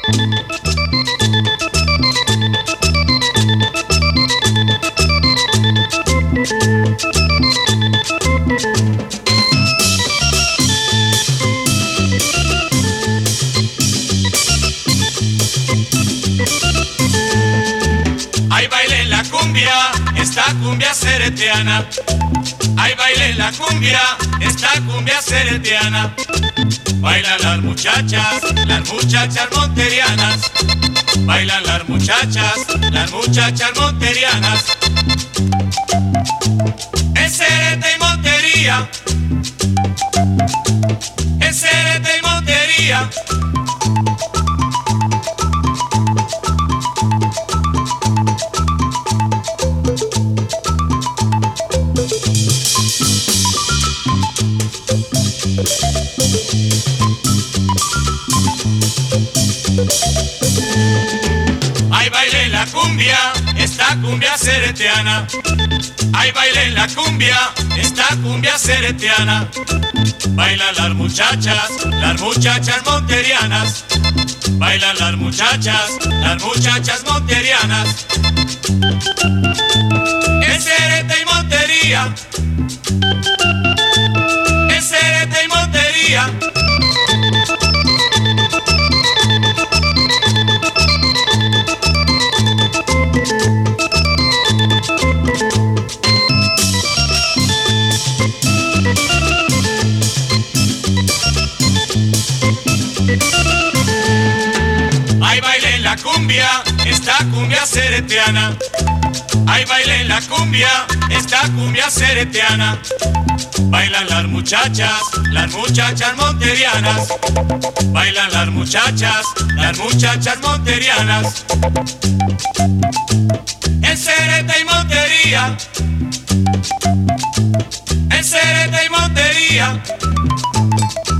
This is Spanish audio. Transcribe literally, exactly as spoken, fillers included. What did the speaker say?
Hay baile en la cumbia, esta cumbia seretiana. Hay baile en la cumbia, esta cumbia seretiana. Bailan las muchachas, las muchachas monterianas. Bailan las muchachas, las muchachas monterianas. Es serete y montería. Es serete y montería. Hay baile en la cumbia, esta cumbia seretiana. Hay baile en la cumbia, esta cumbia seretiana. Bailan las muchachas, las muchachas monterianas. Bailan las muchachas, las muchachas monterianas. Es serete y montería. Es serete y montería. Hay baile en la cumbia, esta cumbia seretiana. Hay baile en la cumbia, esta cumbia seretiana. Bailan las muchachas, las muchachas monterianas. Bailan las muchachas, las muchachas monterianas. En serete y montería. En serete y montería.